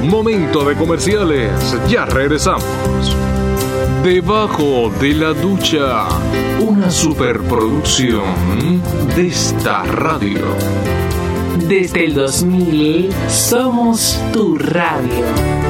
momento de comerciales. Ya regresamos. Debajo de la ducha, una superproducción de esta radio. Desde el 2000 somos tu radio.